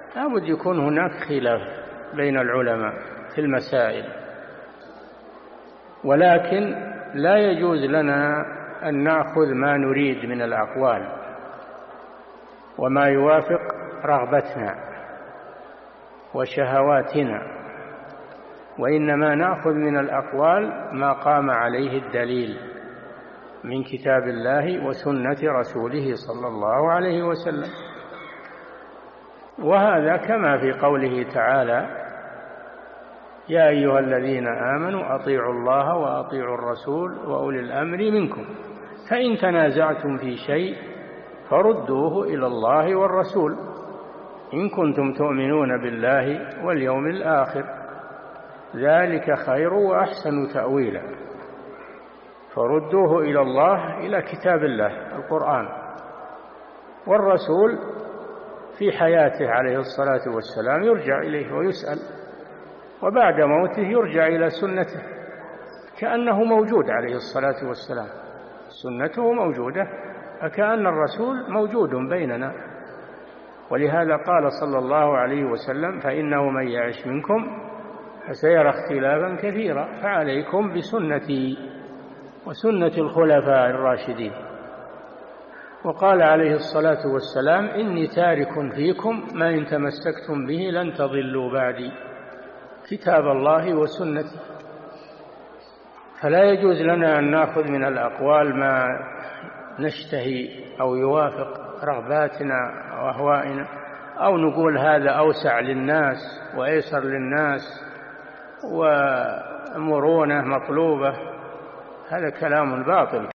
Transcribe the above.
لابد يكون هناك خلاف بين العلماء في المسائل، ولكن لا يجوز لنا أن نأخذ ما نريد من الأقوال وما يوافق رغبتنا وشهواتنا، وإنما نأخذ من الأقوال ما قام عليه الدليل من كتاب الله وسنة رسوله صلى الله عليه وسلم. وهذا كما في قوله تعالى: يا أيها الذين آمنوا أطيعوا الله وأطيعوا الرسول وأولي الأمر منكم فإن تنازعتم في شيء فردوه إلى الله والرسول إن كنتم تؤمنون بالله واليوم الآخر ذلك خير وأحسن تأويلا. فردوه إلى الله، إلى كتاب الله القرآن، والرسول في حياته عليه الصلاة والسلام يرجع إليه ويسأل، وبعد موته يرجع إلى سنته كأنه موجود عليه الصلاة والسلام، سنته موجودة فكأن الرسول موجود بيننا. ولهذا قال صلى الله عليه وسلم: فإنه من يعش منكم فسيرى اختلافا كثيرا فعليكم بسنتي وسنة الخلفاء الراشدين. وقال عليه الصلاة والسلام: إني تارك فيكم ما إن تمسكتم به لن تضلوا بعدي، كتاب الله وسنتي. فلا يجوز لنا أن نأخذ من الأقوال ما نشتهي أو يوافق رغباتنا وأهوائنا، أو نقول هذا أوسع للناس وأيسر للناس ومرونة مطلوبة، هذا كلام باطل.